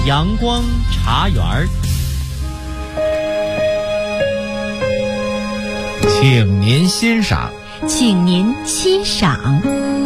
阳光茶园儿， 请您欣赏。 请您欣赏。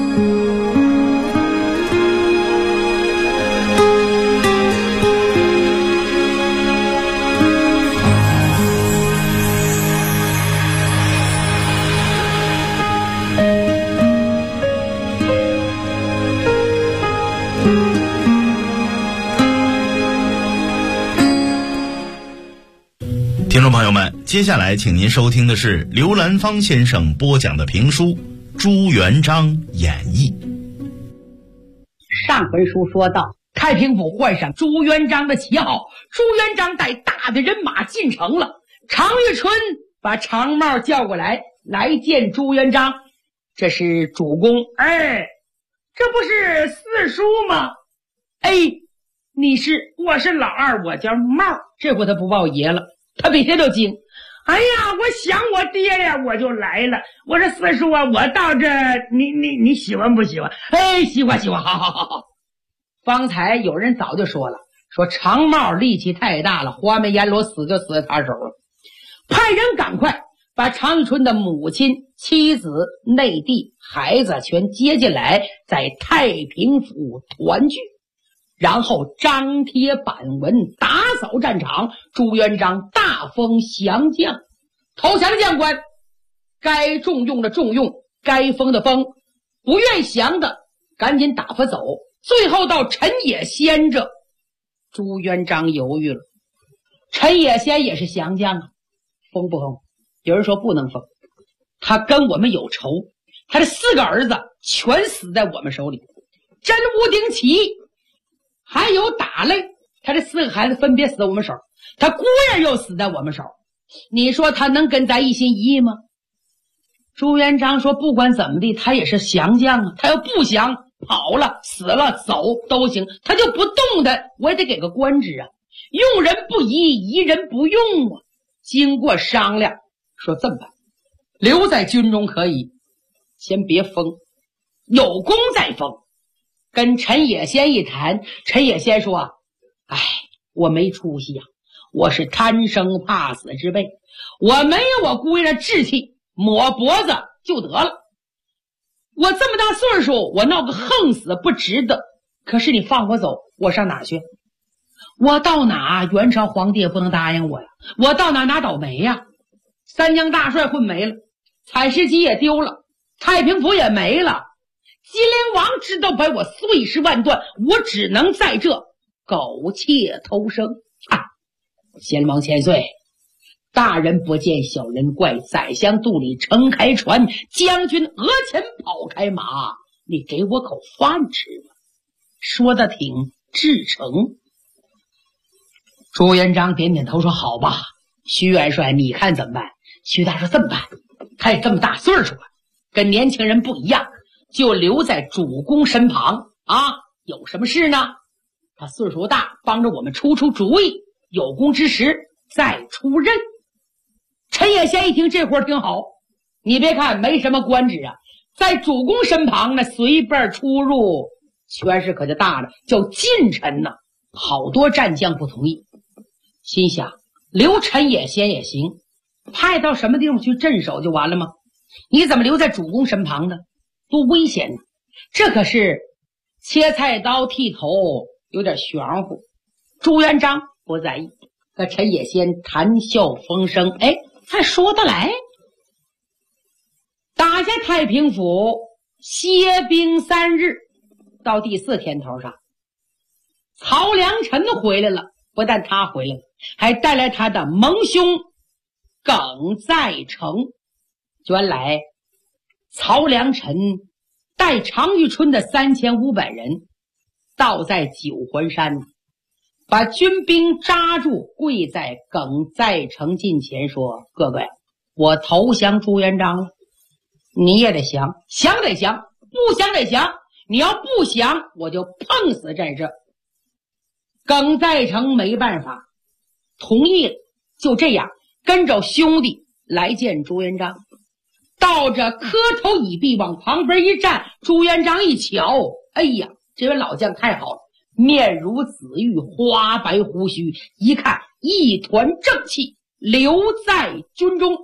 听众朋友们，接下来请您收听的是刘兰芳先生播讲的评书《朱元璋演义》。 上回书说到，太平府换上朱元璋的旗号，朱元璋带大的人马进城了。常遇春把常茂叫过来见朱元璋。这是主公，这不是四叔吗？我是老二，我叫茂。这回他不报爷了，他比谁都精。我想我爹呀，我就来了。我说四叔啊，我到这，你喜欢不喜欢？喜欢，好。方才有人早就说了，说常茂力气太大了，花眉阎罗死就死在他手了。派人赶快把常遇春的母亲、妻子、内弟、孩子全接进来，在太平府团聚。然后张贴版文，打扫战场。朱元璋大封降将，投降的将官该重用的重用，该封的封，不愿降的赶紧打发走。最后到陈野先这，朱元璋犹豫了。陈野先也是降将啊，封不封？有人说不能封，他跟我们有仇，他的4个儿子全死在我们手里，真武丁起还有打擂，他这4个孩子分别死在我们手，他姑爷又死在我们手，你说他能跟咱一心一意吗？朱元璋说不管怎么地，他也是降将啊，他要不降，跑了死了走都行，他就不动的，我也得给个官职啊。用人不疑，疑人不用啊。经过商量，说这么办，留在军中可以，先别封，有功再封。跟陈野先一谈，陈野先说我没出息啊，我是贪生怕死之辈，我没有我姑爷的志气，抹脖子就得了。我这么大岁数，我闹个横死不值得。可是你放我走，我上哪去？我到哪元朝皇帝也不能答应我呀，我到哪拿倒霉呀？三江大帅混没了，采石矶也丢了，太平府也没了，金陵王知道把我碎尸万段，我只能在这苟且偷生。先王千岁，大人不见小人怪，宰相肚里撑开船，将军额前跑开马，你给我口饭吃吧。说的挺至诚。朱元璋点点头说好吧，徐元帅你看怎么办？徐大说这么办，他也这么大岁数了，跟年轻人不一样，就留在主公身旁有什么事呢？他岁数大，帮着我们出主意，有功之时再出任。陈野先一听这活挺好，你别看没什么官职啊，在主公身旁呢，随便出入权势可就大了，叫近臣呢。好多战将不同意，心想留陈野先也行，派到什么地方去镇守就完了吗？你怎么留在主公身旁呢？多危险呢！这可是切菜刀剃头，有点玄乎。朱元璋不在意，和陈野先谈笑风生，还说得来。打下太平府，歇兵3日，到第4天头上，曹良臣回来了。不但他回来了，还带来他的盟兄耿在成。原来曹良臣带常遇春的3500人到在九环山，把军兵扎住，跪在耿在成近前说：哥哥呀，我投降朱元璋了，你也得降，降得降，不降得降，你要不降我就碰死在这。耿在成没办法，同意了。就这样跟着兄弟来见朱元璋，倒着磕头倚壁往旁边一站。朱元璋一瞧，这位老将太好了， 面如紫玉，花白胡须，一看一团正气，留在军中。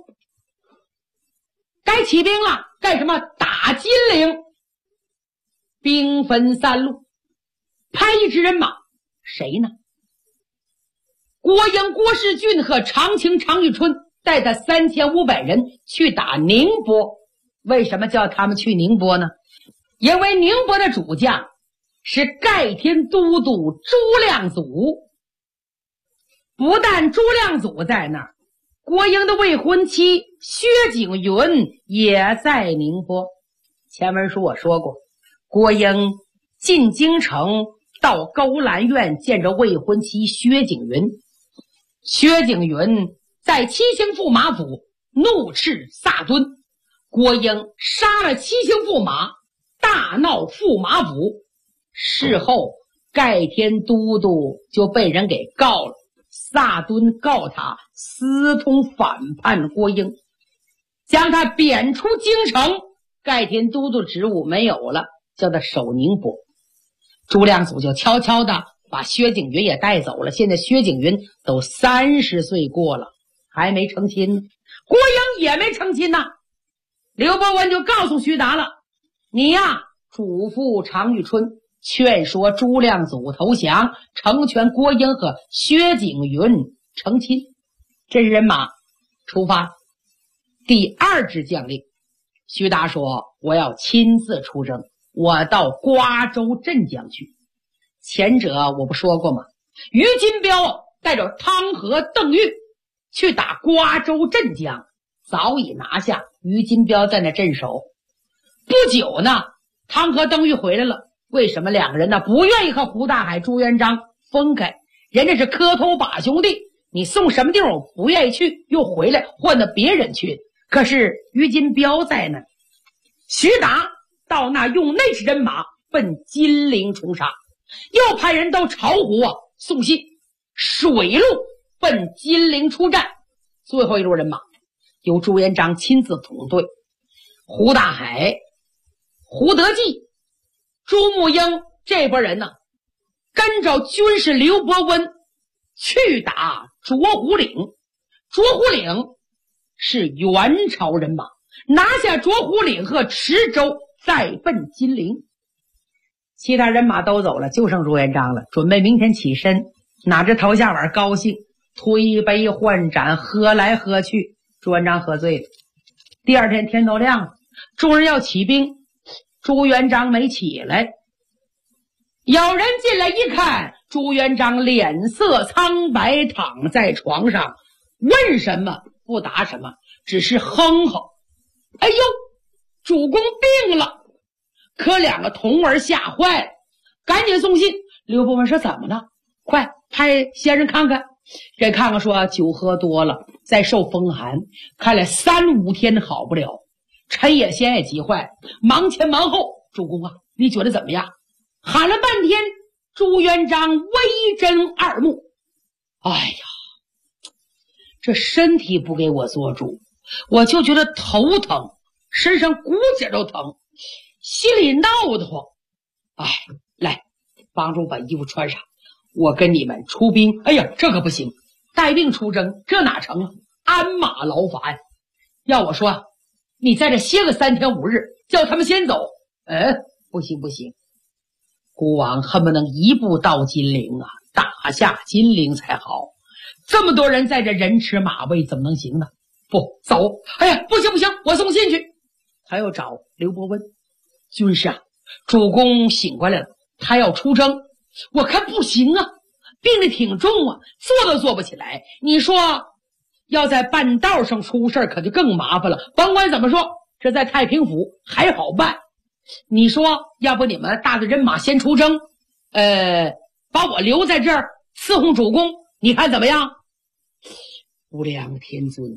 该起兵了，干什么？打金陵。兵分三路，派一支人马，谁呢？郭英、郭士俊和常卿、常遇春带他3500人去打宁波。为什么叫他们去宁波呢？因为宁波的主将是盖天都督朱亮祖。不但朱亮祖在那儿，郭英的未婚妻薛景云也在宁波。前文书我说过，郭英进京城，到勾栏院见着未婚妻薛景云。薛景云在七星驸马府怒斥萨敦，郭英杀了七星驸马，大闹驸马府。事后盖天都督就被人给告了，萨敦告他私通反叛郭英，将他贬出京城。盖天都督职务没有了，叫他守宁波。朱亮祖就悄悄的把薛景云也带走了。现在薛景云都30岁过了，还没成亲呢，郭英也没成亲呢。刘伯温就告诉徐达了，你呀，嘱咐常遇春，劝说朱亮祖投降，成全郭英和薛景云成亲。这人马出发。第2支将令，徐达说，我要亲自出征，我到瓜州镇江去。前者我不说过吗？于金彪带着汤和邓玉去打瓜州镇江，早已拿下，于金彪在那镇守。不久呢，汤和邓玉回来了。为什么两个人呢不愿意和胡大海、朱元璋分开？人家是磕头把兄弟，你送什么地方我不愿意去，又回来换到别人去。可是于金彪在那，徐达到那用那支人马奔金陵冲杀，又派人到巢湖送信，水路奔金陵出战。最后一路人马由朱元璋亲自统队，胡大海、胡德济、朱木英这波人呢，跟着军师刘伯温去打卓虎岭。卓虎岭是元朝人马，拿下卓虎岭和池州，再奔金陵。其他人马都走了，就剩朱元璋了，准备明天起身，拿着头下碗高兴，推杯换盏，喝来喝去。朱元璋喝醉了。第2天天都亮了，众人要起兵，朱元璋没起来。有人进来一看，朱元璋脸色苍白，躺在床上，问什么不答什么，只是哼哼。哎呦，主公病了！可两个童儿吓坏了，赶紧送信。刘伯温说怎么了？快派先生看看。这看看说酒喝多了，再受风寒，看来3、5天好不了。陈野先也急坏了，忙前忙后。主公啊，你觉得怎么样？喊了半天，朱元璋微睁二目。哎呀，这身体不给我做主，我就觉得头疼，身上骨节都疼，心里闹得慌。哎，来，帮助把衣服穿上，我跟你们出兵。哎呀，这可不行，带病出征，这哪成啊？鞍马劳乏呀。要我说，你在这歇个3天5日，叫他们先走。不行不行，孤王恨不能一步到金陵啊，打下金陵才好。这么多人在这人吃马喂，怎么能行呢？不走！哎呀，不行不行，我送信去。他又找刘伯温，军师啊，主公醒过来了，他要出征，我看不行啊，病得挺重啊，坐都坐不起来。你说要在半道上出事可就更麻烦了。甭管怎么说，这在太平府还好办。你说要不你们大的人马先出征，把我留在这儿伺候主公，你看怎么样？无量天尊，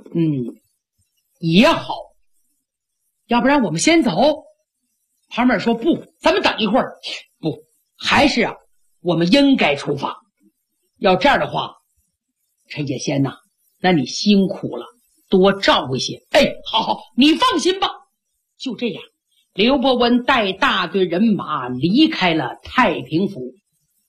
也好，要不然我们先走。旁边说不，咱们等一会儿。不，还是我们应该出发。要这样的话，陈解仙呐，那你辛苦了，多照顾些。好，你放心吧。就这样，刘伯温带大队人马离开了太平府，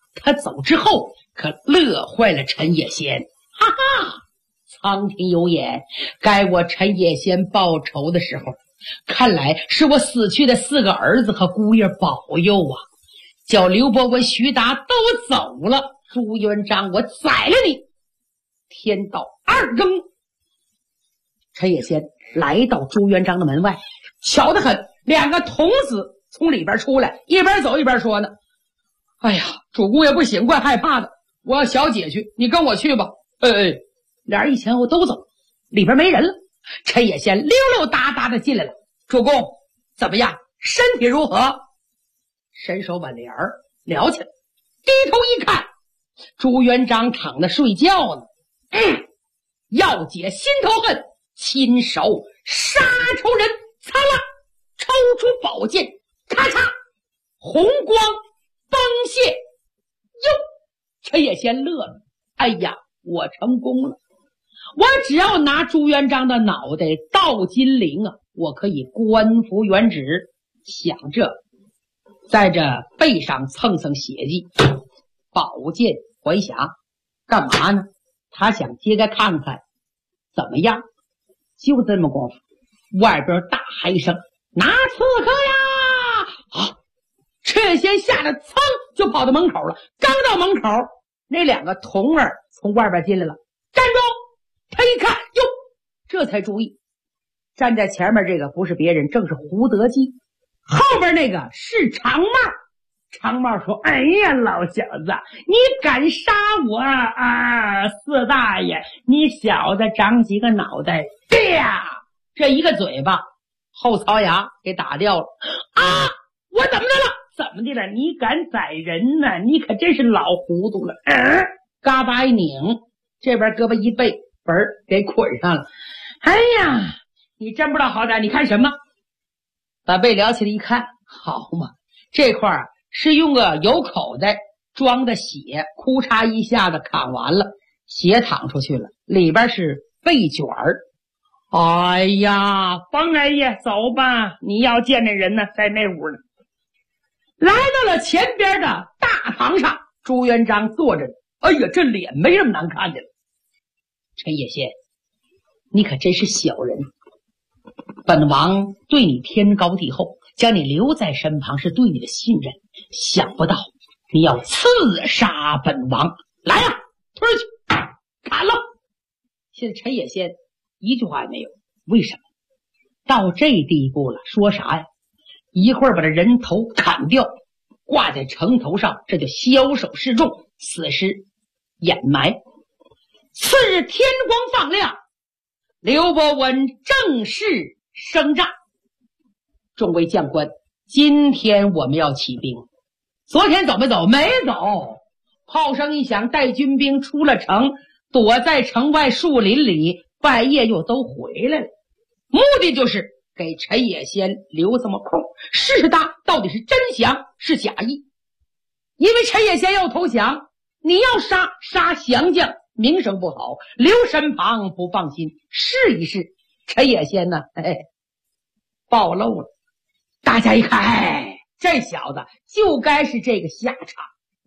他走之后可乐坏了陈野仙。哈哈，苍天有眼，该我陈野仙报仇的时候，看来是我死去的4个儿子和姑爷保佑啊！叫刘伯温、徐达都走了，朱元璋我宰了你！天到2更，陈野仙来到朱元璋的门外，巧得很，2个童子从里边出来，一边走一边说呢：哎呀，主公也不行，怪害怕的，我要小姐去，你跟我去吧。俩人一前后都走，里边没人了。陈野仙溜溜达达的进来了。主公怎么样？身体如何？伸手把帘儿撩起来，低头一看，朱元璋躺着睡觉呢。要解心头恨，亲手杀仇人。擦了，抽出宝剑，咔嚓，红光崩泄。哟，陈野仙乐了，哎呀，我成功了！我只要拿朱元璋的脑袋倒金陵啊，我可以官复原职。想着在这背上蹭蹭血迹，宝剑还匣，干嘛呢？他想揭开看看怎么样。就这么功夫，外边大喊一声：拿刺客呀！啊！陈野仙吓得噌就跑到门口了。刚到门口，那2个童儿从外边进来了。站住！他一看，哟，这才注意，站在前面这个不是别人，正是胡德基。后边那个是长帽。长帽说：哎呀，老小子，你敢杀我啊！四大爷，你小子长几个脑袋？对呀，这一个嘴巴后槽牙给打掉了。啊，我怎么的了？怎么的了？你敢宰人呢？你可真是老糊涂了。嘎巴一拧，这边胳膊一背，本儿给捆上了。哎呀，你真不知道好歹，你看什么？把背撩起来一看，好嘛，这块儿是用个有口袋装的血，哭嚓一下子砍完了，血淌出去了，里边是背卷儿。哎呀，方大爷，走吧，你要见那人呢，在那屋呢。来到了前边的大堂上，朱元璋坐着。哎呀，这脸没这么难看的了。陈野仙，你可真是小人，本王对你天高地厚，将你留在身旁是对你的信任，想不到你要刺杀本王。来呀，推去砍了。现在陈野仙一句话也没有，为什么？到这地步了，说啥呀？一会儿把这人头砍掉，挂在城头上，这就枭首示众，死尸掩埋。次日天光放亮，刘伯温正式升帐。众位将官，今天我们要起兵。昨天走没走？没走。炮声一响，带军兵出了城，躲在城外树林里，半夜又都回来了。目的就是给陈野仙留这么空，试试他到底是真降是假意。因为陈野仙要投降，你要杀降将，名声不好，留身旁不放心。试一试，陈野仙呢，暴露了。大家一看，这小子就该是这个下场。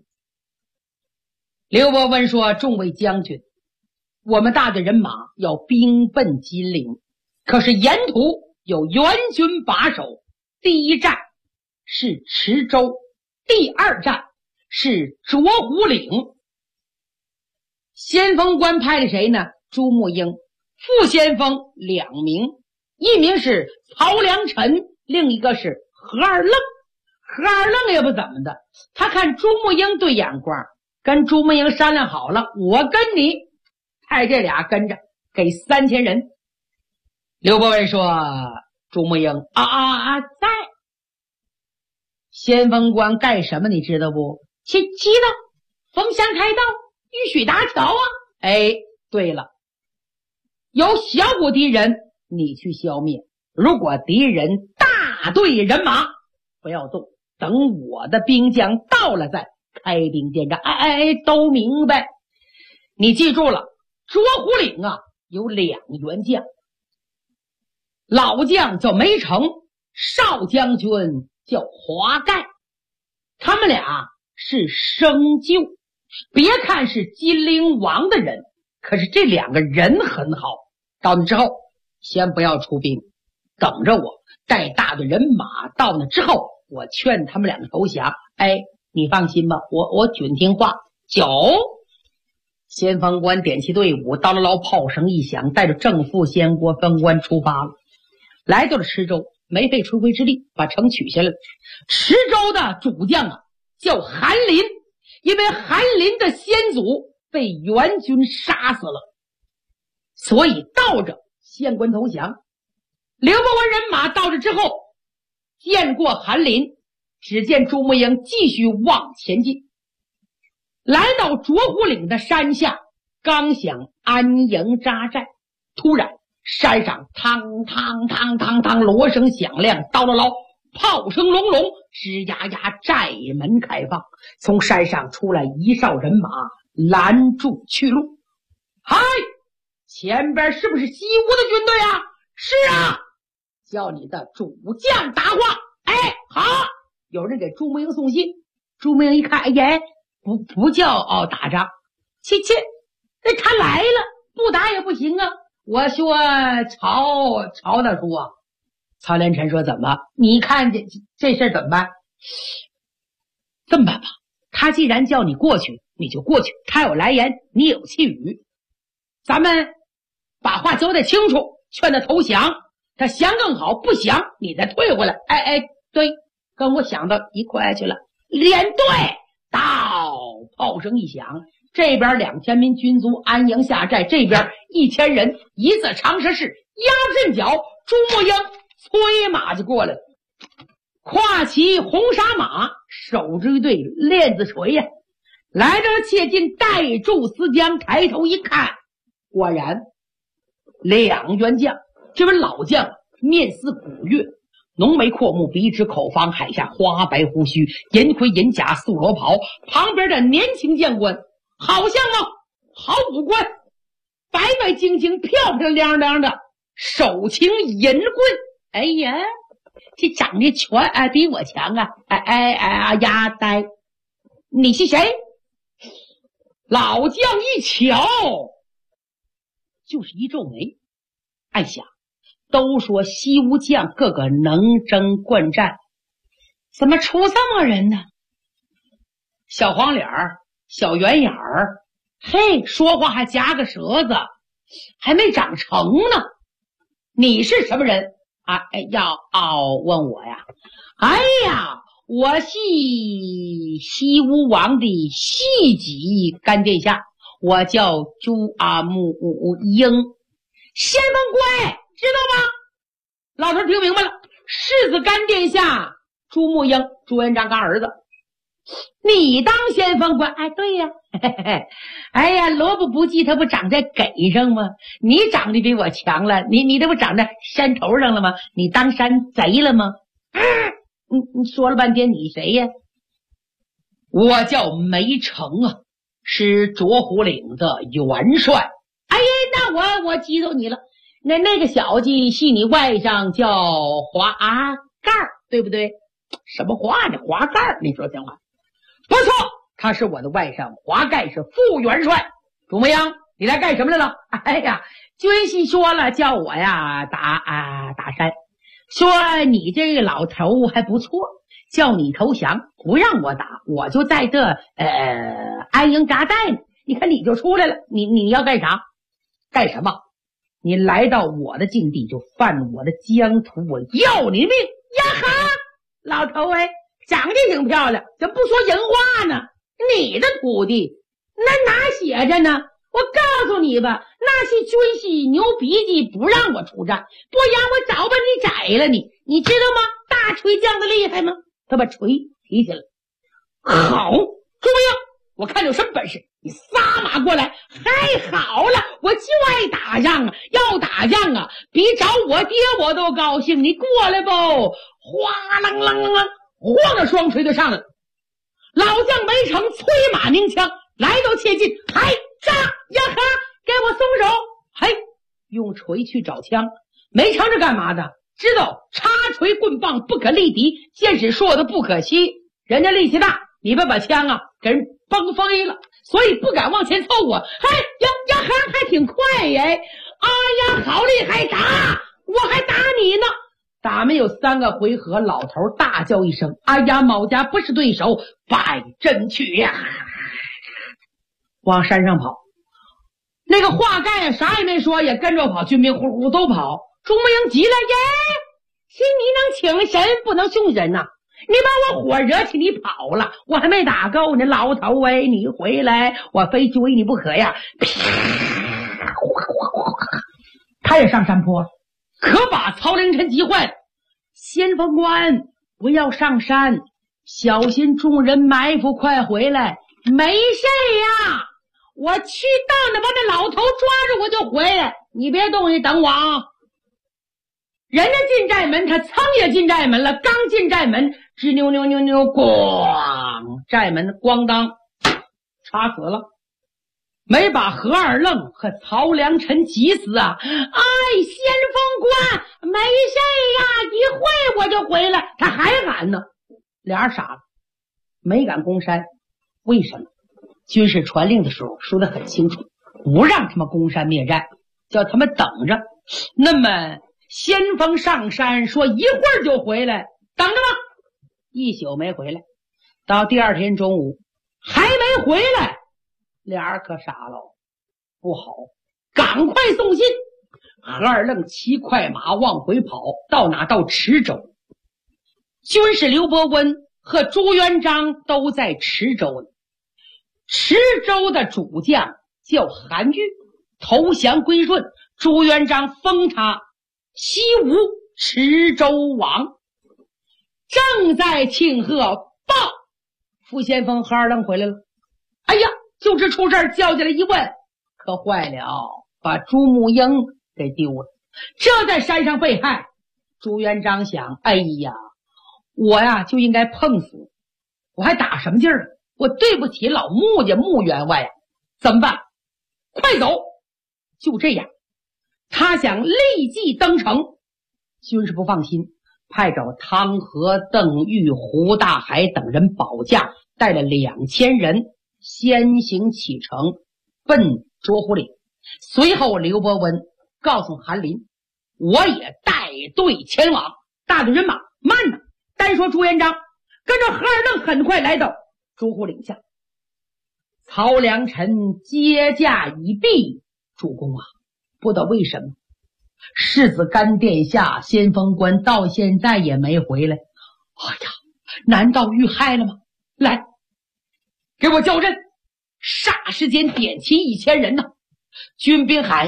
刘伯温说：众位将军，我们大队人马要兵奔金陵，可是沿途有援军把守。第一站是池州，第二站是卓湖岭。先锋官派了谁呢？朱木英。副先锋2名，一名是曹良臣，另一个是何二愣。何二愣也不怎么的，他看朱木英对眼光，跟朱木英商量好了，我跟你派这俩跟着，给3000人。刘伯温说：朱木英在。先锋官干什么你知道不？知道，封乡开道，玉许大桥啊。对了，有小股敌人你去消灭，如果敌人大队人马不要动，等我的兵将到了再开兵见战。都明白。你记住了，卓湖岭啊有2员将，老将叫梅城，少将军叫华盖，他们俩是生就。别看是金陵王的人，可是这两个人很好。到那之后先不要出兵，等着我带大队人马到那之后，我劝他们两个投降。你放心吧，我准听话。先锋官点起队伍，到了老炮声一响，带着正副先国分官出发了，来到了池州，没费吹灰之力把城取下来了。池州的主将叫韩林，因为韩林的先祖被元军杀死了，所以到着县官投降。刘伯温人马到这之后，见过韩林，只见朱木英继续往前进，来到卓湖岭的山下，刚想安营扎寨，突然山上嘡嘡嘡嘡嘡锣声响亮，叨唠唠炮声隆隆，吱呀呀寨门开放，从山上出来一哨人马拦住去路。嗨，前边是不是西吴的军队啊？是啊，叫你的主将答话。好，有人给朱木英送信。朱木英一看，不叫打仗，切，那他来了，不打也不行啊。我说曹大叔啊，曹连臣说怎么？你看这事儿怎么办？这么办吧，他既然叫你过去，你就过去。他有来言，你有气语，咱们把话交代清楚，劝他投降。他降更好，不降你再退回来。对，跟我想到一块去了。连队到，炮声一响，这边2000名军卒安营下寨，这边1000人一字长蛇式压阵脚，朱木英催马就过来了，跨骑红纱马，手执一对链子锤呀，来到了切近，带住思江，抬头一看，果然两员将。这位老将面似古月，浓眉阔目，鼻直口方，海下花白胡须，银盔银甲素罗袍。旁边的年轻将官好像好五官，白白净净，漂漂亮亮的，手擎银棍。这长得全比我强啊！呀呆，你是谁？老将一瞧就是一皱眉，暗想，都说西吴将个个能征惯战，怎么出这么人呢？小黄脸儿，小圆眼儿，说话还夹个舌子，还没长成呢。你是什么人啊？问我呀？我是西吴王的细己干殿下，我叫朱木英。先锋官知道吗？老头听明白了，世子干殿下朱木英，朱元璋干儿子。你当先锋官？对呀。萝卜不济，他不长在梗上吗？你长得比我强了，你这不长在山头上了吗？你当山贼了吗？你说了半天你谁呀？我叫梅城啊，是卓湖岭的元帅。那我记住你了，那个小子是你外甥，叫华盖儿，对不对？什么话呢？华盖儿，你说讲话不错，他是我的外甥，华盖是副元帅。朱木英，你来干什么来了？军师说了，叫我呀打山，说你这个老头还不错，叫你投降，不让我打，我就在这安营扎寨呢。你看你就出来了，你要干啥？干什么？你来到我的境地就犯我的疆土，我要你命呀！老头长得挺漂亮，怎么不说人话呢？你的徒弟那哪写着呢？我告诉你吧，那是军师牛鼻子，不让我出战，不然我早把你宰了你知道吗？大锤匠的厉害吗？他把锤提起来，好，朱英，我看有什么本事，你撒马过来。好了，我就爱打仗啊，要打仗啊，比找我爹我都高兴。你过来不？哗啷啷啷啷，晃着双锤就上来了。老将梅城催马鸣枪，来到切近，杀呀哈，给我松手！用锤去找枪。梅城是干嘛的？知道插锤棍棒不可力敌，剑使硕的不可欺。人家力气大， 你们把枪啊给人崩飞了，所以不敢往前凑我。呀还挺快耶！哎呀，好厉害，打我还打你呢！打没有3个回合，老头大叫一声：“哎呀，某家不是对手，败阵去呀！”往山上跑。那个华盖啥也没说，也跟着跑，军兵呼呼都跑。朱木英急了耶，是你能请神不能凶人呐！你把我火惹起，你跑了，我还没打够呢，老头哎，你回来，我非追你不可呀！他也上山坡，可把曹凌晨急坏了。先锋官，不要上山，小心众人埋伏，快回来！没事呀，我去到那把那老头抓住我就回来，你别动，你等我啊！人家进寨门，他噌也进寨门了，刚进寨门，吱扭扭扭扭，咣，寨门咣当插死了，没把何二愣和曹良臣急死啊！哎，先锋官，没事呀，一会我就回来。他还喊呢，俩人傻了，没敢攻山。为什么？军事传令的时候说得很清楚，不让他们攻山灭寨，叫他们等着。那么先锋上山说一会儿就回来，等着吧。一宿没回来，到第二天中午还没回来，俩人可傻了，不好，赶快送信。何二愣骑快马往回跑，到哪？到池州。军师刘伯温和朱元璋都在池州呢。池州的主将叫韩愈，投降归顺，朱元璋封他西吴池州王。正在庆贺，报傅先锋何二愣回来了。哎呀，就这出事叫进来一问，可坏了，把朱木英给丢了，这在山上被害。朱元璋想，哎呀，我呀就应该碰死，我还打什么劲儿？我对不起老穆家穆员外呀，怎么办？快走！就这样，他想立即登城。军师不放心，派找汤和、邓玉、胡大海等人保驾，带了2000人先行启程，奔卓湖岭。随后刘伯温告诉韩林，我也带队前往，大队人马慢着。单说朱元璋跟着何二愣很快来到卓湖岭下。曹良臣接驾已毕，主公啊，不知道为什么世子干殿下先锋官到现在也没回来。哎呀，难道遇害了吗？来，给我叫阵！霎时间点齐1000人呢。军兵喊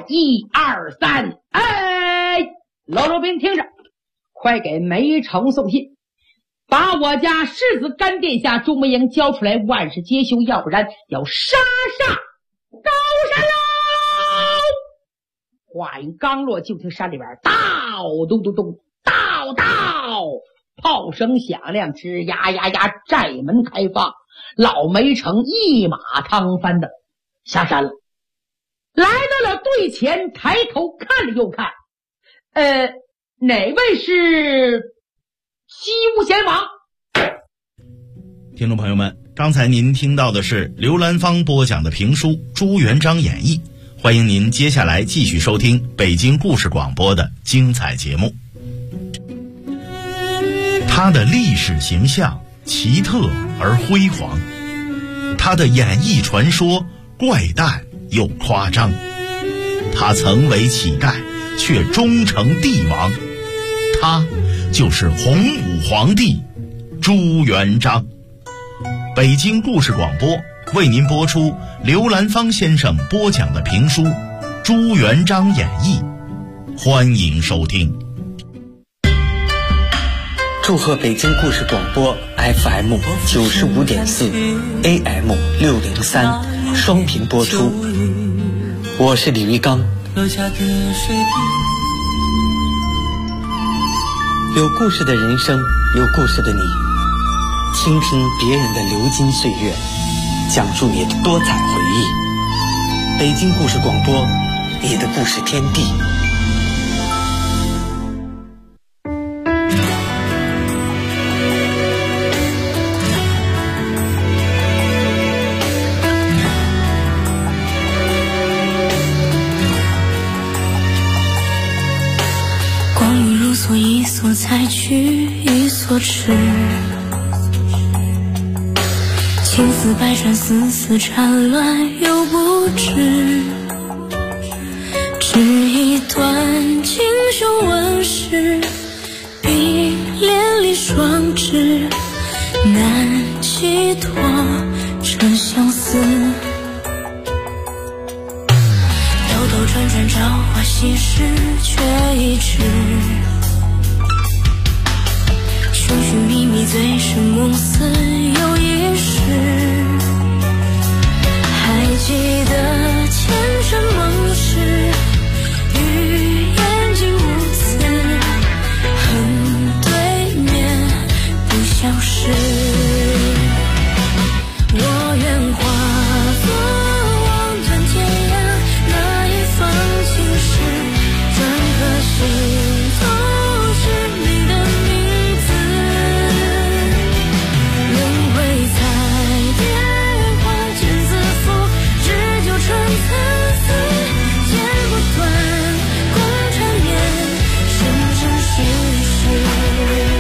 1、2、3，哎，老兵听着，快给梅城送信，把我家世子干殿下朱木英交出来，万事皆休，要不然要杀高山喽！话音刚落，就听山里边咚咚咚咚，炮声响亮，吱呀呀呀，寨门开放，老梅城一马趟翻的下山了，来到了队前，抬头看了又看，哪位是西吴贤王？ 听众朋友们，刚才您听到的是刘兰芳播讲的评书《朱元璋演义》，欢迎您接下来继续收听北京故事广播的精彩节目。他的历史形象奇特而辉煌，他的演义传说怪诞又夸张，他曾为乞丐却终成帝王，他就是洪武皇帝朱元璋。北京故事广播为您播出刘兰芳先生播讲的评书《朱元璋演义》，欢迎收听。 祝贺北京故事广播 FM 95.4 AM 603双频播出，我是李玉刚。有故事的人生，有故事的你，倾听别人的流金岁月，讲述你的多彩回忆。北京故事广播，你的故事天地。 一所痴。情丝百转，丝丝缠乱又不知，只一段锦绣纹饰，碧连理双枝，难寄托这相思。兜兜转转，朝花夕拾，却已迟。寻寻觅觅，醉生梦死又一世。还记得前尘梦事，与眼睛无词，恨对面不相识。我愿化作望断天涯那一方青石，转个心头是你的名字。轮回彩蝶花间自负，只就春参差，剪不断共缠绵，生生世世。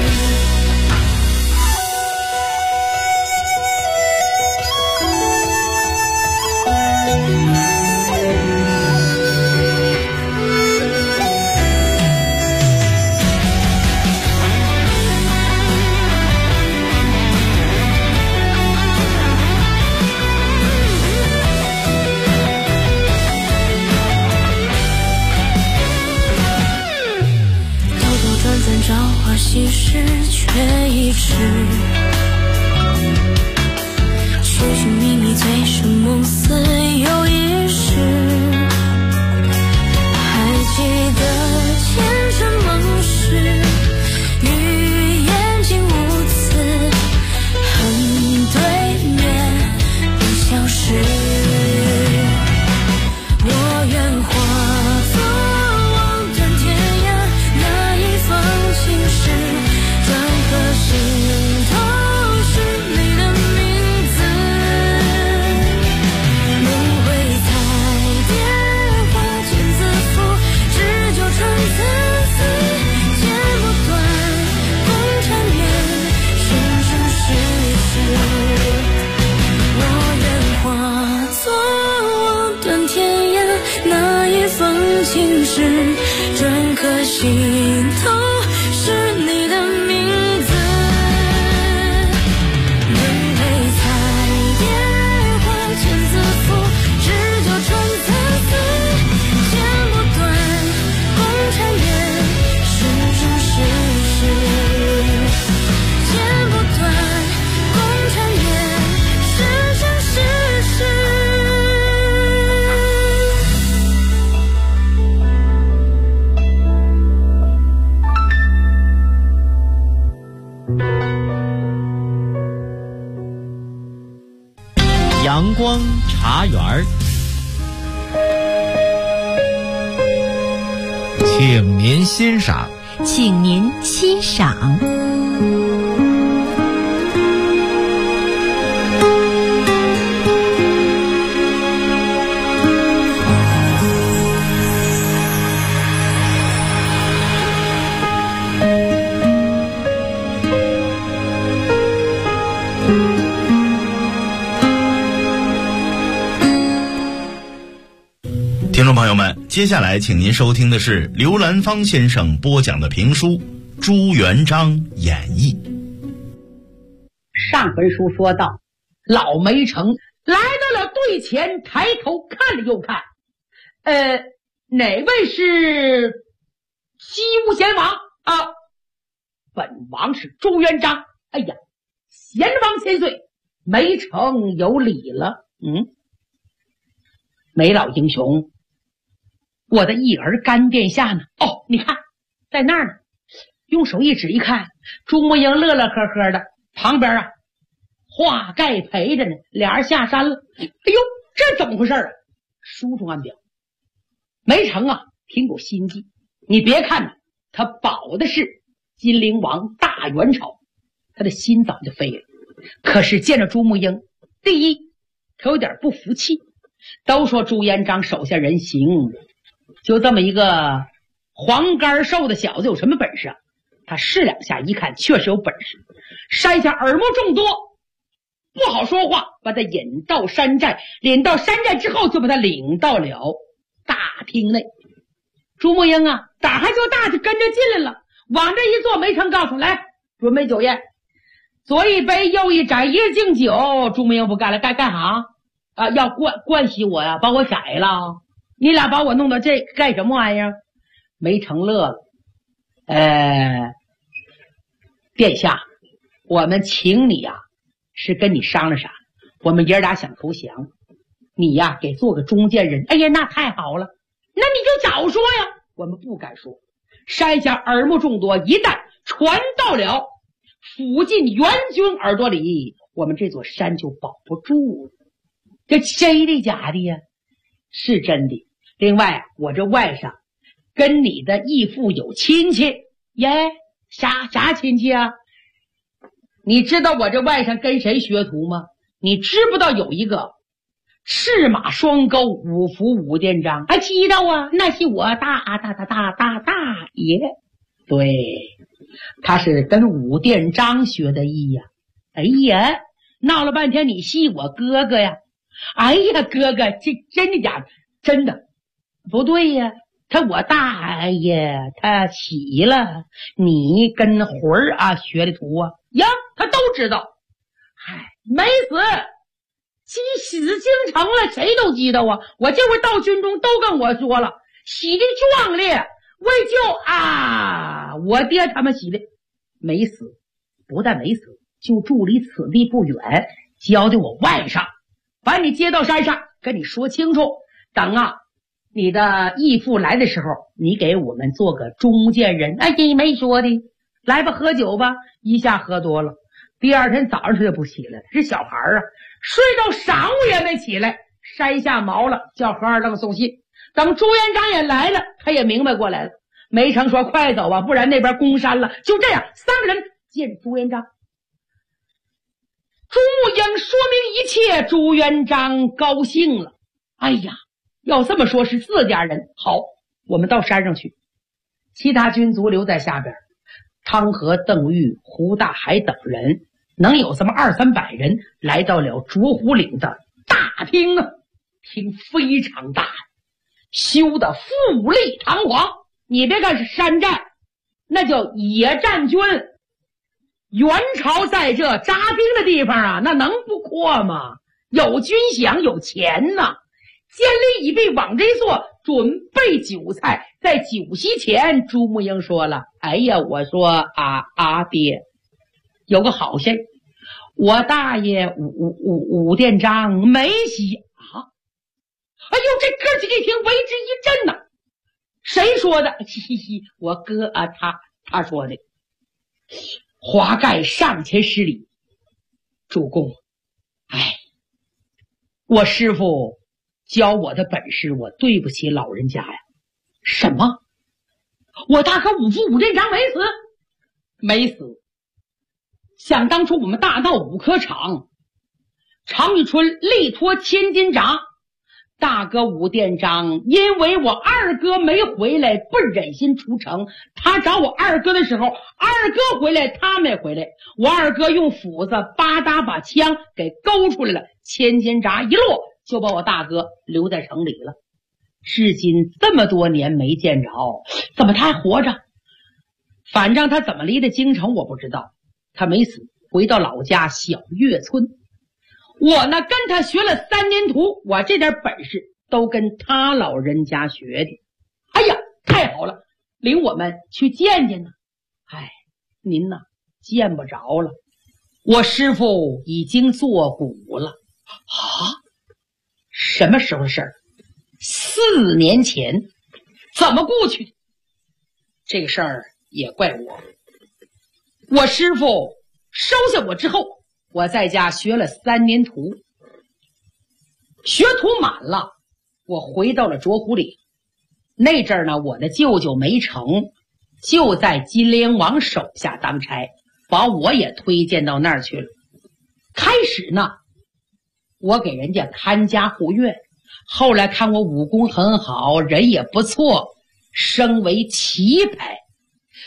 兜兜转转，朝花夕拾，却已迟。寻寻觅觅，醉生梦死又一世。还记得前尘梦事，与眼睛无词，恨对面不相识。我愿化作望断天涯那一方青石，转个心头是你的名字。轮回彩蝶花间自负，只就春参差，剪不断共缠绵，生生世世。我愿化作望断天涯那一方青石，转个心头是你的名字。轮回彩蝶花间自负，只就春参差，剪不断共缠绵，生生世世。剪不断共缠绵，生生世世。 阳光茶园儿， 请您欣赏请您欣赏听众朋友们，接下来请您收听的是刘兰芳先生播讲的评书《朱元璋演义》。 上回书说到，老梅成来到了队前，抬头看了又看，哪位是西吴贤王啊？本王是朱元璋。哎呀，贤王千岁，梅成有礼了。梅老英雄，我的义儿甘殿下呢？哦，你看在那儿呢。用手一指一看，朱木英乐乐呵呵的，旁边啊华盖陪着呢，俩人下山了。哎呦，这怎么回事啊？书中暗表，梅成啊挺有心计。你别看呢，他保的是金陵王大元朝，他的心早就飞了。可是见着朱木英，第一他有点不服气。都说朱元璋手下人行，就这么一个黄肝瘦的小子有什么本事啊？ 他试两下，一看确实有本事。山下耳目众多，不好说话，把他引到山寨。引到山寨之后，就把他领到了大厅内。朱木英啊，胆还就大，就跟着进来了。往这一坐，梅成告诉来，准备酒宴，左一杯，右一盏，一日敬酒。朱木英不干了，干啥啊？要灌洗我呀，把我宰了？你俩把我弄到这干什么玩意儿？梅成乐了。殿下，我们请你啊，是跟你商量啥？我们爷俩想投降，你呀给做个中间人。哎呀，那太好了，那你就早说呀。我们不敢说，山下耳目众多，一旦传到了附近援军耳朵里，我们这座山就保不住了。这真的假的呀？是真的。另外，我这外甥跟你的义父有亲戚耶。啥亲戚啊？你知道我这外甥跟谁学徒吗？你知不知道有一个赤马双钩五福武殿章？还知道啊？那是我大爷。对，他是跟武殿章学的艺呀。哎呀，闹了半天你系我哥哥呀？哎呀，哥哥，这真的假的？真的。不对呀，我大爷他洗了，你跟魂儿啊学的徒啊呀，他都知道。嗨，没死，洗死京城了，谁都知道啊。我这回到军中都跟我说了，洗的壮烈，为救啊我爹他们洗的。没死，不但没死，就住离此地不远，交给我外甥，把你接到山上，跟你说清楚。等啊你的义父来的时候，你给我们做个中间人。哎，你没说的，来吧，喝酒吧。一下喝多了，第二天早上他就不起来了。这小孩啊，睡到晌午也没起来，山下毛了，叫何二愣送信。等朱元璋也来了，他也明白过来了。梅成说快走吧，不然那边攻山了。就这样，三个人见朱元璋。朱木英说明一切，朱元璋高兴了。哎呀，要这么说是4家人。好，我们到山上去，其他军卒留在下边。汤和、邓玉、胡大海等人，能有这么200-300人，来到了卓虎岭的大厅啊。厅非常大，修的富丽堂皇。你别看是山寨，那叫野战军。元朝在这扎兵的地方啊，那能不阔吗？有军饷，有钱呐。见礼已毕，往这一坐，准备酒菜。在酒席前，朱木英说了：“哎呀，我说爹，有个好事，我大爷武殿章没喜啊！”哎呦，这哥几个一听，为之一震呐。谁说的？嘻嘻，我哥啊，他说的。华盖上前施礼，主公，哎，我师父教我的本事，我对不起老人家呀。什么？我大哥五父武殿章没死？没死。想当初我们大闹5科场，常遇春力托千斤闸，大哥武殿章因为我二哥没回来，不忍心出城。他找我二哥的时候，二哥回来，他没回来。我二哥用斧子吧嗒把枪给勾出来了，千斤闸一落，就把我大哥留在城里了。至今这么多年没见着，怎么他还活着？反正他怎么离的京城我不知道，他没死，回到老家小月村。我呢跟他学了3年徒，我这点本事都跟他老人家学的。哎呀，太好了，领我们去见见呢。哎，您呢见不着了，我师父已经作古了。啊？什么时候的事儿？4年前。怎么过去的？这个事儿也怪我师父收下我之后，我在家学了3年徒，学徒满了，我回到了卓虎岭。那阵儿呢，我的舅舅梅成就在金陵王手下当差，把我也推荐到那儿去了。开始呢，我给人家看家护院，后来看我武功很好，人也不错，升为旗牌。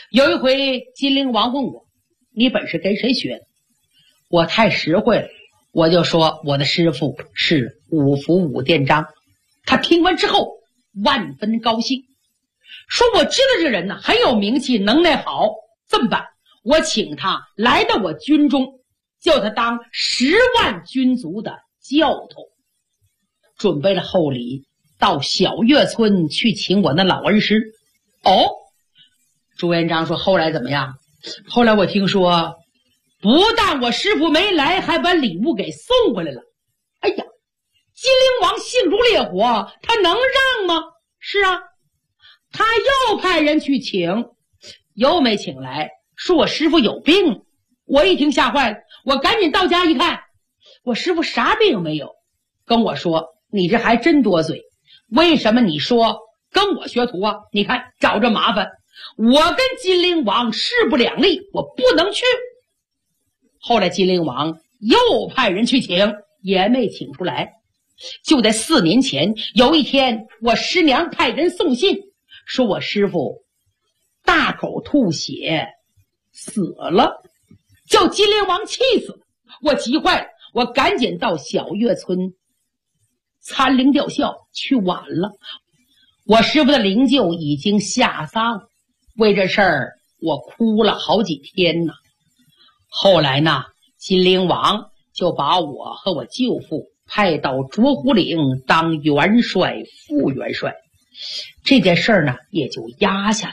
有一回金陵王问我，你本是跟谁学的？我太实惠了，我就说我的师傅是五福武殿章。他听完之后万分高兴，说我知道这人呢很有名气，能耐好。这么办，我请他来到我军中，叫他当10万军卒的教头，准备了厚礼，到小月村去请我那老恩师。哦，朱元璋说后来怎么样？后来我听说不但我师傅没来，还把礼物给送回来了。哎呀，金陵王性如烈火，他能让吗？是啊，他又派人去请，又没请来，说我师傅有病。我一听吓坏了，我赶紧到家一看，我师傅啥病没有。跟我说，你这还真多嘴，为什么你说跟我学徒啊？你看找着麻烦，我跟金陵王势不两立，我不能去。后来金陵王又派人去请，也没请出来。就在4年前，有一天我师娘派人送信，说我师傅大口吐血死了，叫金陵王气死了。我急坏了，我赶紧到小月村参灵吊孝，去晚了。我师傅的灵柩已经下葬，为这事儿我哭了好几天呢。后来呢，金陵王就把我和我舅父派到卓湖岭当元帅、副元帅，这件事儿呢也就压下了。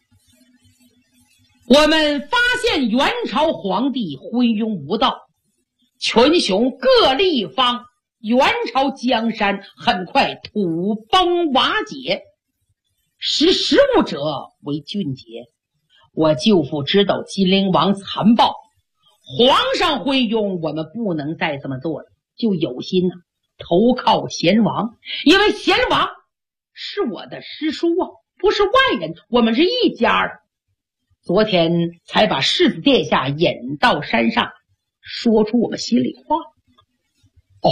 我们发现元朝皇帝昏庸无道，群雄各立一方，元朝江山很快土崩瓦解，识时务者为俊杰。我舅父知道金陵王残暴，皇上昏庸，我们不能再这么做了，就有心呢投靠贤王，因为贤王是我的师叔啊，不是外人，我们是一家的。昨天才把世子殿下引到山上，说出我们心里话。哦，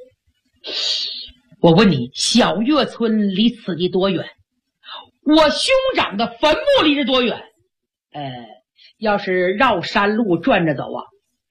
我问你，小月村离此地多远？我兄长的坟墓离这多远？要是绕山路转着走啊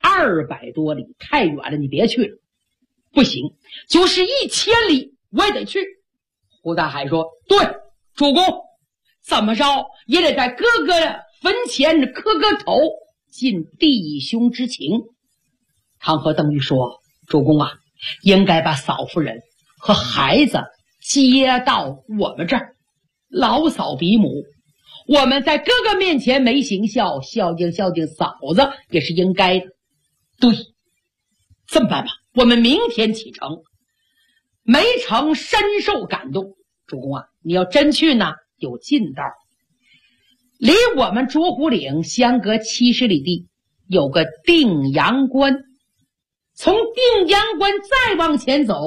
，200多里，太远了，你别去了。不行，就是1000里我也得去。胡大海说，对，主公怎么着也得在哥哥坟前磕个头，尽弟兄之情。唐河邓玉说，主公啊，应该把嫂夫人和孩子接到我们这儿，老嫂比母，我们在哥哥面前没行孝，孝敬孝敬嫂子也是应该的。对，这么办吧，我们明天启程。梅城深受感动，主公啊，你要真去呢，有近道，离我们卓湖岭相隔70里地，有个定阳关，从定阳关再往前走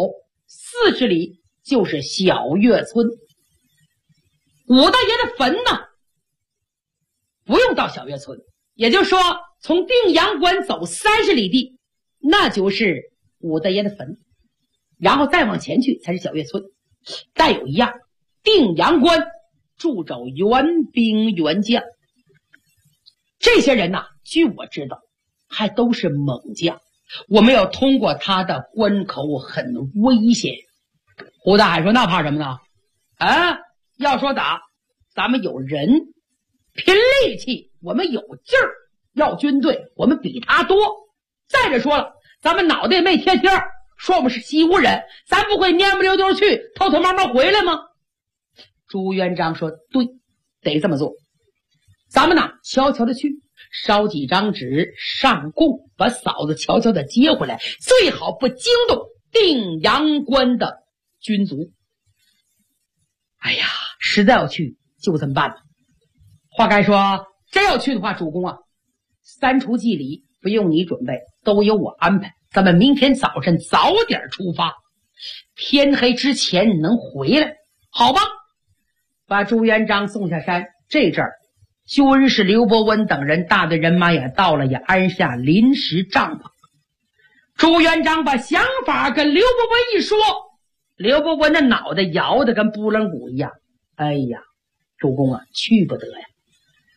40里就是小月村。武大爷的坟呢，不用到小月村，也就是说从定阳关走30里地，那就是武大爷的坟，然后再往前去才是小月村。但有一样，定阳关驻着援兵援将，这些人呐，据我知道还都是猛将，我们要通过他的关口很危险。胡大海说，那怕什么呢？要说打，咱们有人拼力气，我们有劲儿，要军队我们比他多。再者说了，咱们脑袋没贴贴，说我们是西湖人，咱不会蔫不溜丢去，偷偷摸摸回来吗？朱元璋说，对，得这么做。咱们呢悄悄的去，烧几张纸上供，把嫂子悄悄的接回来，最好不惊动定阳关的军卒。哎呀，实在要去就这么办吧。话该说，真要去的话，主公啊，3处祭礼不用你准备，都由我安排。咱们明天早晨早点出发，天黑之前能回来，好吧？把朱元璋送下山，这阵儿军师刘伯温等人大队人马也到了，也安下临时帐篷。朱元璋把想法跟刘伯温一说，刘伯温的脑袋摇得跟拨浪鼓一样。哎呀，主公啊，去不得呀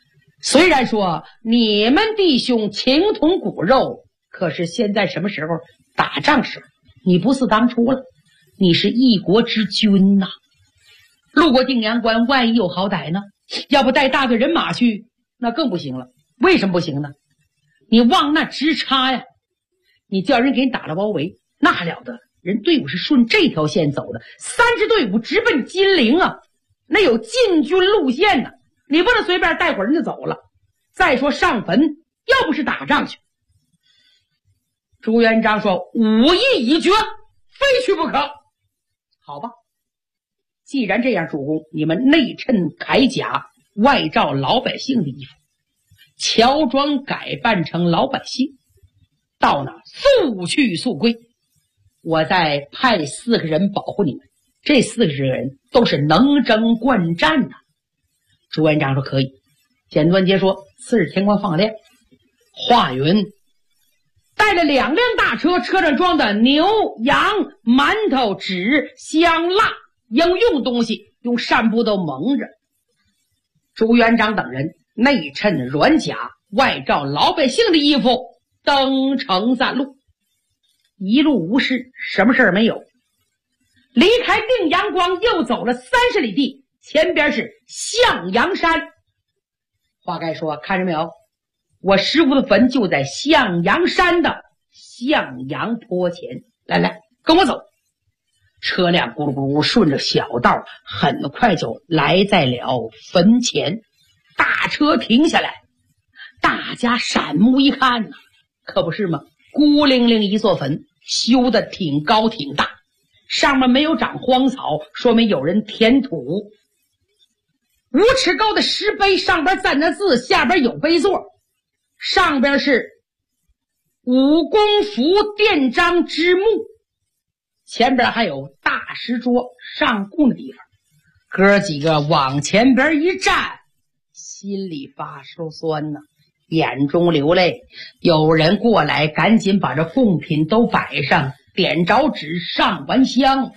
虽然说你们弟兄情同骨肉，可是现在什么时候？打仗时候，你不是当初了，你是一国之君呐。路过定阳关，万一有好歹呢？要不带大队人马去，那更不行了。为什么不行呢？你往那直插呀，你叫人给你打了包围，那还了得？人队伍是顺这条线走的，3支队伍直奔金陵啊，那有进军路线呢，你不能随便带会儿人就走了。再说上坟，要不是打仗去。朱元璋说：“武艺已决，非去不可。”好吧，既然这样，主公，你们内衬铠甲，外罩老百姓的衣服，乔装改扮成老百姓，到哪速去速归。我再派4个人保护你们，这4个人都是能征惯战的。朱元璋说可以。简短截说，次日天光放亮，华云带了2辆大车，车上装的牛、羊、馒头、纸、香、蜡，应用东西用扇布都蒙着。朱元璋等人内衬软甲，外罩老百姓的衣服，登城散路，一路无事，什么事儿没有。离开定阳关，又走了30里地，前边是向阳山。华盖说：“看着没有，我师傅的坟就在向阳山的向阳坡前。来来，跟我走。”车辆咕噜咕噜顺着小道，很快就来在了坟前。大车停下来，大家闪目一看呢，可不是吗？孤零零一座坟，修得挺高挺大，上面没有长荒草，说明有人填土。5尺高的石碑，上边站着字，下边有碑座，上边是武功符殿章之墓，前边还有大石桌上供的地方。哥几个往前边一站，心里发酸呢，眼中流泪。有人过来，赶紧把这贡品都摆上，点着纸，上完香。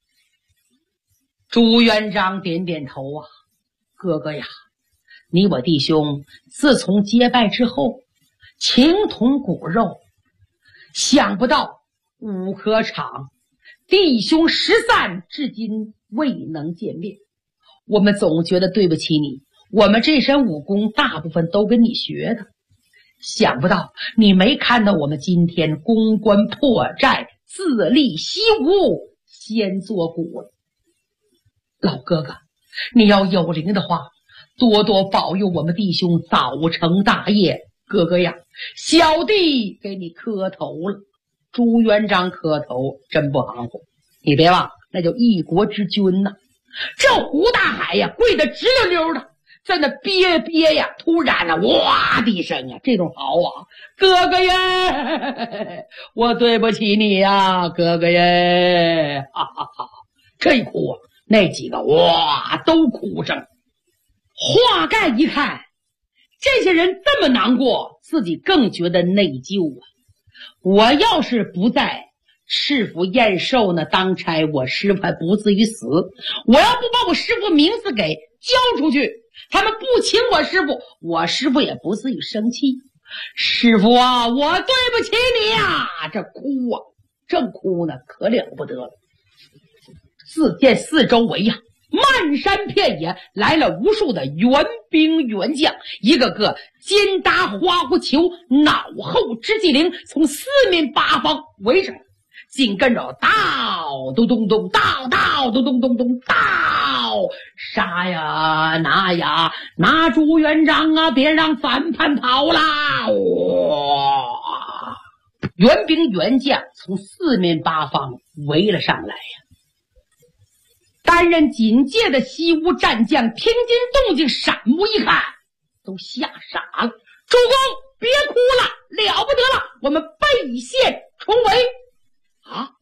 朱元璋点点头啊，哥哥呀，你我弟兄自从结拜之后，情同骨肉，想不到武科场弟兄失散，至今未能见面。我们总觉得对不起你，我们这身武功大部分都跟你学的，想不到你没看到我们今天攻关破寨，自立西吴，先做鼓了。老哥哥，你要有灵的话，多多保佑我们弟兄早成大业。哥哥呀，小弟给你磕头了。朱元璋磕头真不含糊，你别忘，那叫一国之君呐。这胡大海呀，跪得直溜溜的，在那憋呀，突然呢，哇的一声啊，这种好啊，哥哥耶，我对不起你呀，哥哥耶，哈哈哈！这一哭啊，那几个哇都哭上了。华盖一看，这些人这么难过，自己更觉得内疚啊。我要是不在赤府验寿呢，当差我师傅还不至于死。我要不把我师傅名字给交出去，他们不请我师傅，我师傅也不至于生气。师傅啊，我对不起你呀！这哭啊，正哭呢，可了不得了。只见四周围呀，漫山遍野来了无数的援兵援将，一个个肩搭花鼓球，脑后之纪灵，从四面八方围上来，紧跟着到咚咚咚，到咚咚咚咚，到杀呀拿呀，拿朱元璋啊，别让反叛跑啦！哇！援兵援将从四面八方围了上来呀。担任警戒的西吴战将听见动静，闪目一看，都吓傻了。主公别哭了，了不得了，我们背线重围啊！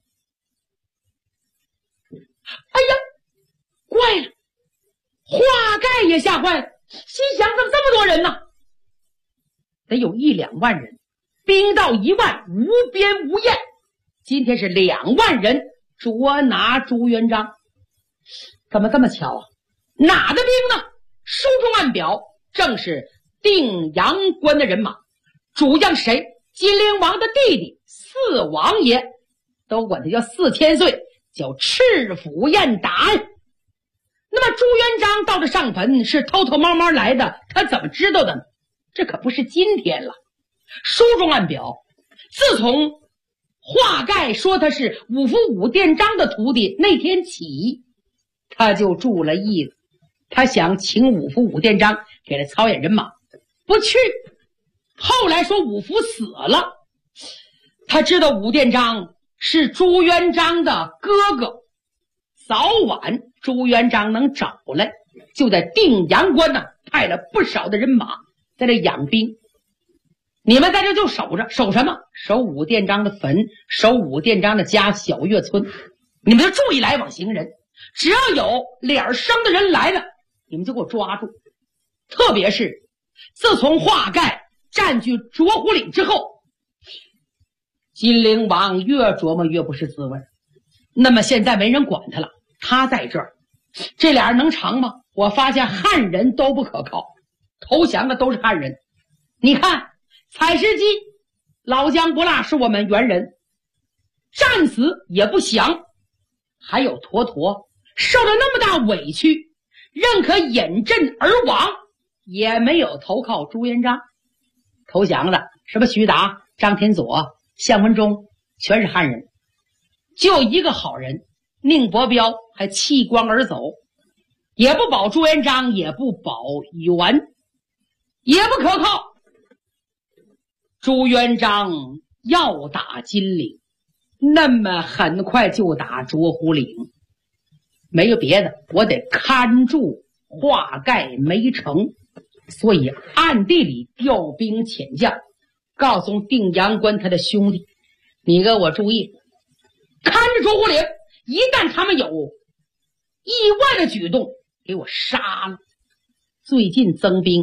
哎呀，怪了，华盖也吓坏了，心想怎么这么多人呢？得有1-2万人，兵到1万，无边无沿。今天是2万人捉拿朱元璋，怎么这么巧啊？哪的兵呢？书中暗表，正是定阳关的人马，主将谁？金陵王的弟弟四王爷，都管他叫4千岁，叫赤府燕达。那么朱元璋到这上坟是偷偷摸摸来的，他怎么知道的呢？这可不是今天了。书中暗表，自从华盖说他是五福武殿章的徒弟那天起，他就注了意了。他想请五福武殿章给他操演人马，不去。后来说五福死了，他知道武殿章是朱元璋的哥哥，早晚朱元璋能找来，就在定阳关呢派了不少的人马在这养兵。你们在这就守着，守什么？守武殿章的坟，守武殿章的家小岳村。你们就注意来往行人，只要有脸生的人来了，你们就给我抓住。特别是自从华盖占据卓虎岭之后，金陵王越琢磨越不是滋味。那么现在没人管他了，他在这儿，这俩人能成吗？我发现汉人都不可靠，投降的都是汉人。你看采石矶老姜不辣是我们猿人，战死也不降。还有坨坨受了那么大委屈，认可引阵而亡，也没有投靠朱元璋。投降的什么徐达、张天佐、向文忠全是汉人，就一个好人宁伯彪还弃光而走，也不保朱元璋，也不保元，也不可靠。朱元璋要打金陵，那么很快就打卓虎岭，没有别的，我得看住华盖没成，所以暗地里调兵遣将，告诉定阳关他的兄弟，你给我注意，看着卓虎岭，一旦他们有意外的举动，给我杀了。最近增兵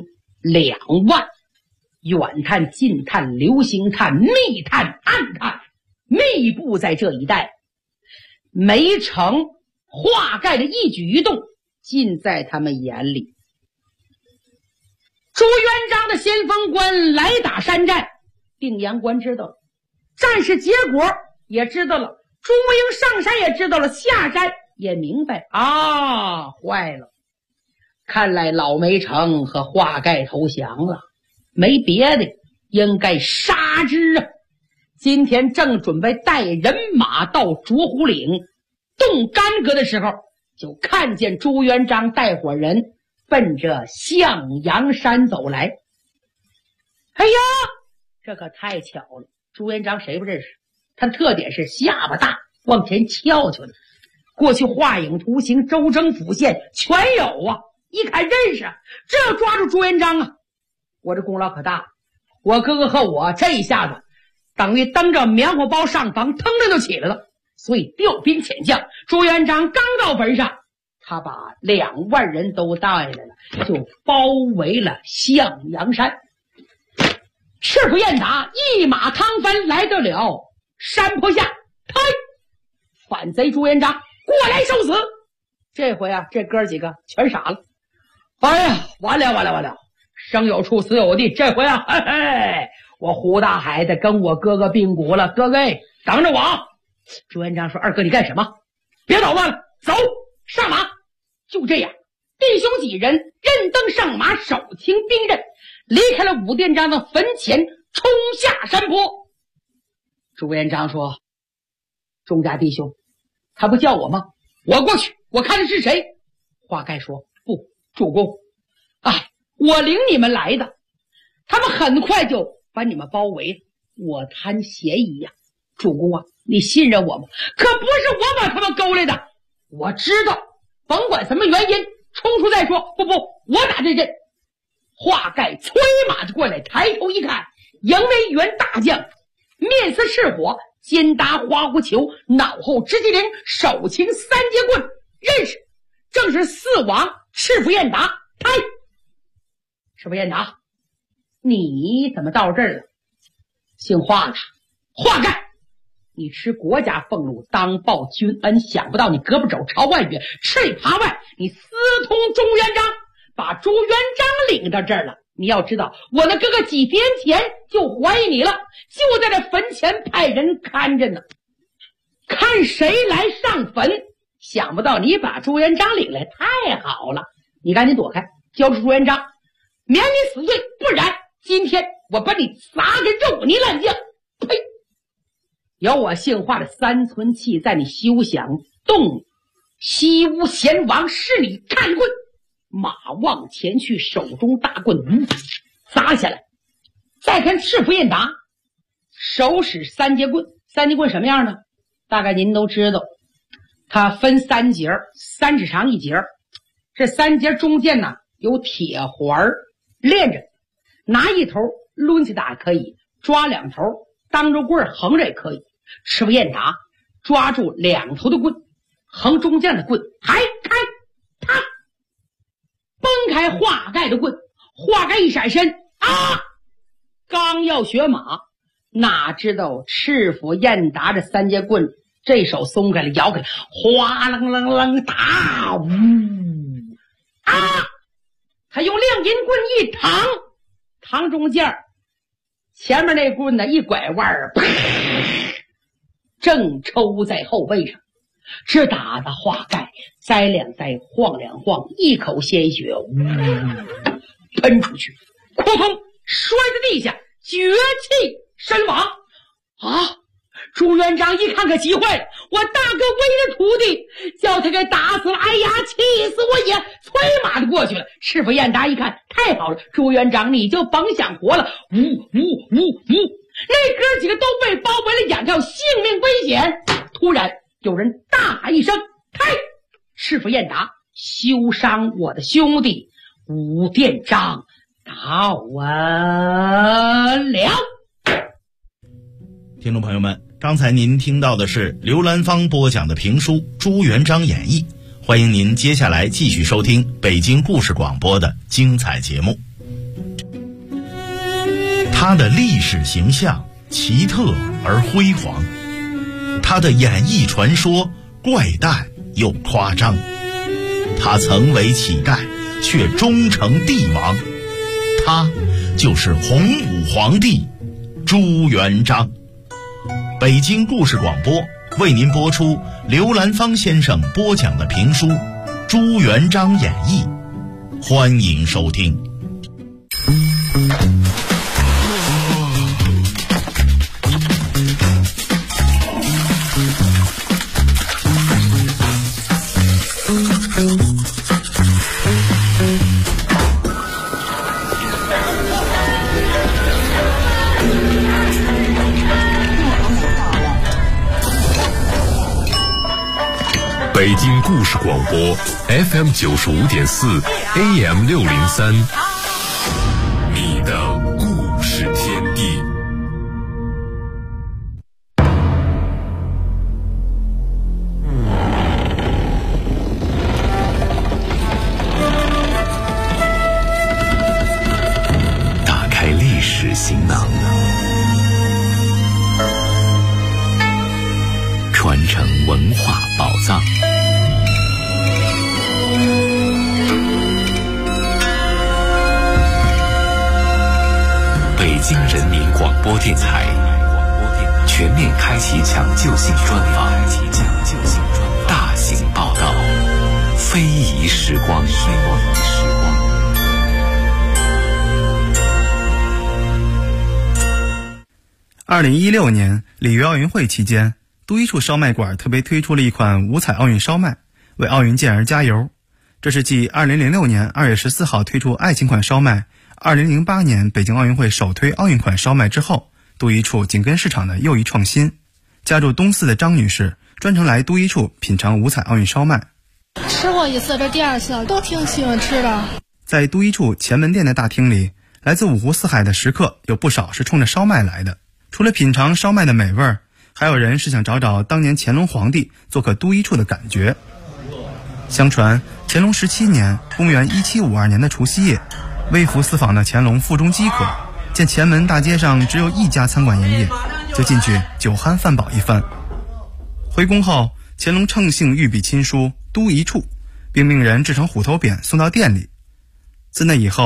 2万，远探、近探、流星探、密探、暗探，密布在这一带。没成，华盖的一举一动尽在他们眼里。朱元璋的先锋官来打山寨，定阳关知道了，战事结果也知道了，朱英上山也知道了，下山也明白啊，坏了，看来老梅城和华盖投降了，没别的，应该杀之啊！今天正准备带人马到卓虎岭动干戈的时候，就看见朱元璋带伙人奔着向阳山走来。哎呀，这可太巧了！朱元璋谁不认识？他的特点是下巴大，往前翘翘的。过去画影图形、州征府县全有啊，一看认识，这要抓住朱元璋啊！我这功劳可大了，我哥哥和我这一下子等于蹬着棉花包上房，腾腾就起来了。所以调兵遣将，朱元璋刚到坟上，他把2万人都带来了，就包围了向阳山。赤府燕达一马趟翻来到了山坡下，呸！反贼朱元璋过来受死！这回啊，这哥几个全傻了。哎呀，完了！生有处，死有地。这回啊，嘿嘿，我胡大海的跟我哥哥并骨了。哥哥，等着我！朱元璋说：“二哥，你干什么？别捣乱了，走，上马！”就这样，弟兄几人认登上马，手擎兵刃，离开了武殿章的坟前，冲下山坡。朱元璋说：“钟家弟兄，他不叫我吗？我过去，我看的是谁。”华盖说：“不，主公，我领你们来的，他们很快就把你们包围了，我谈嫌疑呀。主公啊，你信任我吗？可不是我把他们勾来的，我知道，甭管什么原因，冲出再说。不，我打这阵。”华盖催马就过来，抬头一看，迎为员大将，面似赤火，肩搭花狐裘，脑后直击铃，手擎3节棍，认识，正是4王赤府燕达。抬，赤府燕达，你怎么到这儿了？姓华的，华盖，你吃国家俸禄，当报君恩，想不到你胳膊肘朝外远，吃里扒外，你私通朱元璋，把朱元璋领到这儿了。 你要知道，我那哥哥几天前就怀疑你了，就在这坟前派人看着呢，看谁来上坟。想不到你把朱元璋领来，太好了！你赶紧躲开，交出朱元璋，免你死罪，不然今天我把你砸个肉泥烂酱！呸！有我姓华的三寸气在你休想动！西屋贤王是你看棍，马望前去，手中大棍砸下来。再看赤福印达，手使三节棍。三节棍什么样呢？大概您都知道，它分三节，3指长1节。这3节中间呢有铁环连着，拿一头抡起打可以，抓2头当着棍横着也可以。赤福印达抓住2头的棍，横中间的棍，还开啪，崩开华盖的棍，华盖一闪身啊，刚要学马，哪知道赤福印达这3节棍这手松开了，摇开了，哗啷啷啷打，呜啊！他用亮银棍一扛中间，前面那棍呢一拐弯，正抽在后背上，只打的华盖栽2栽，晃2晃，一口鲜血喷出去，扑通摔在地下，绝气身亡。啊！朱元璋一看可急坏了，我大哥为了徒弟，叫他给打死了，哎呀，气死我也！催马的过去了。赤福印达一看，太好了，朱元璋你就甭想活了！呜呜呜呜！那哥几个都被包围了，眼看性命危险。突然有人大喊一声：“开！”赤福印达，休伤我的兄弟武殿章到了。 听众朋友们，刚才您听到的是刘兰芳播讲的评书《朱元璋演义》，欢迎您接下来继续收听北京故事广播的精彩节目。他的历史形象奇特而辉煌，他的演义传说怪诞又夸张，他曾为乞丐却终成帝王，他就是洪武皇帝朱元璋。北京故事广播为您播出刘兰芳先生播讲的评书《朱元璋演义》，欢迎收听。 北京故事广播 FM 95.4 AM 603，你的故事天地。打开历史行囊，传承文化宝藏。北京人民广播电台全面开启抢救性专访，大型报道，非遗时光。 2016年里约奥运会期间，都一处烧麦馆特别推出了一款五彩奥运烧麦，为奥运健儿加油。这是继2006年2月14号推出爱情款烧麦，2008年北京奥运会首推奥运款烧麦之后，都一处紧跟市场的又一创新。家住东四的张女士专程来都一处品尝五彩奥运烧麦。 吃过一次，这第2次都挺喜欢吃的。 在都一处前门店的大厅里，来自五湖四海的食客有不少是冲着烧麦来的。除了品尝烧麦的美味，还有人是想找找当年乾隆皇帝做客都一处的感觉。相传乾隆17年公元1752年的除夕夜，微服私访的乾隆腹中饥渴，见前门大街上只有一家餐馆营业，就进去酒酣饭饱一番。回宫后，乾隆乘兴御笔亲书都一处，并命人制成虎头匾送到店里。自那以后，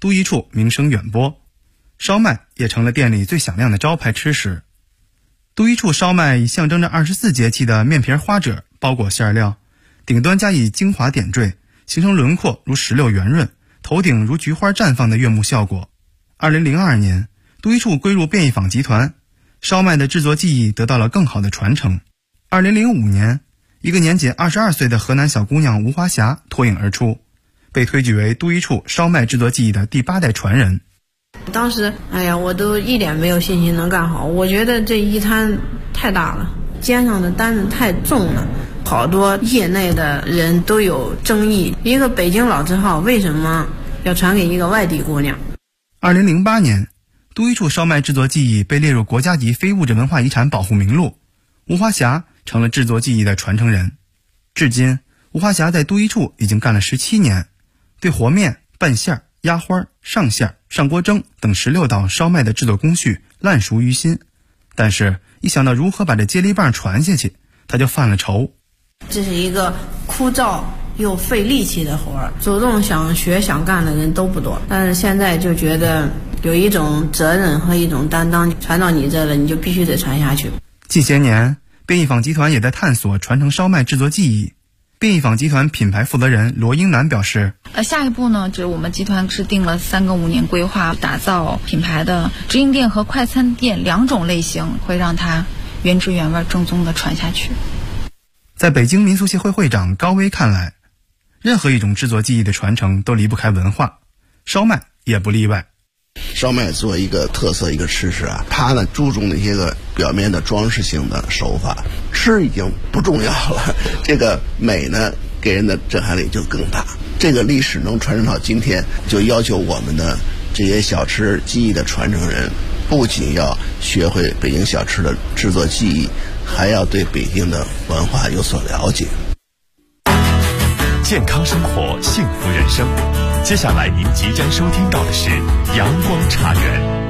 都一处名声远播，烧麦也成了店里最响亮的招牌吃食。都一处烧麦以象征着24节气的面皮花褶包裹馅料，顶端加以精华点缀，形成轮廓如石榴圆润，头顶如菊花绽放的悦目效果。2002年，都一处归入便宜坊集团，烧麦的制作技艺得到了更好的传承。2005年，一个年仅22岁的河南小姑娘吴华霞脱颖而出，被推举为都一处烧麦制作技艺的第8代传人。 当时我都一点没有信心能干好，我觉得这一摊太大了，肩上的担子太重了，好多业内的人都有争议，一个北京老字号为什么要传给一个外地姑娘。 2008年，都一处烧麦制作技艺被列入国家级非物质文化遗产保护名录，吴华霞成了制作技艺的传承人。至今，吴华霞在都一处已经干了17年，对和面、拌馅、压花、上馅、上锅蒸等16道烧麦的制作工序烂熟于心。但是一想到如何把这接力棒传下去，他就犯了愁。 这是一个枯燥又费力气的活儿，主动想学想干的人都不多，但是现在就觉得有一种责任和一种担当，传到你这了，你就必须得传下去。 近些年，便宜坊集团也在探索传承烧麦制作技艺。便宜坊集团品牌负责人罗英楠表示， 下一步呢，就是我们集团制定了3个5年规划，打造品牌的直营店和快餐店2种类型，会让它原汁原味正宗的传下去。 在北京民俗协会会长高威看来，任何一种制作技艺的传承都离不开文化，烧麦也不例外。 烧麦作为一个特色一个吃食它呢注重那些个表面的装饰性的手法，吃已经不重要了，这个美呢给人的震撼力就更大。这个历史能传承到今天，就要求我们的这些小吃技艺的传承人，不仅要学会北京小吃的制作技艺，还要对北京的文化有所了解。 健康生活，幸福人生。接下来您即将收听到的是阳光茶园。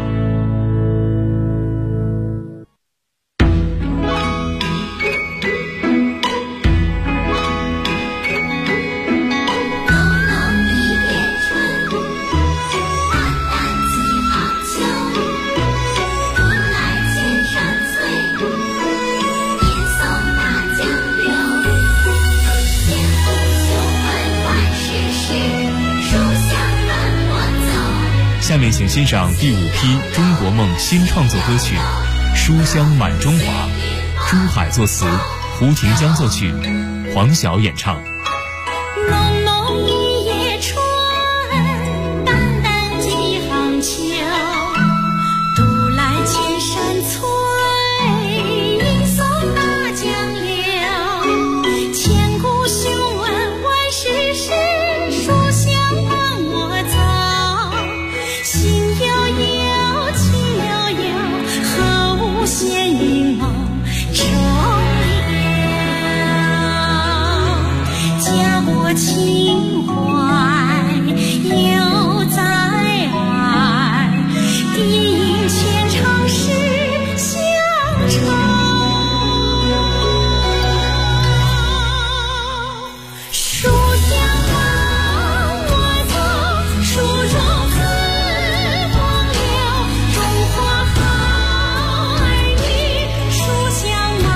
下面请欣赏第5批中国梦新创作歌曲《书香满中华》，朱海作词，胡廷江作曲，黄晓演唱。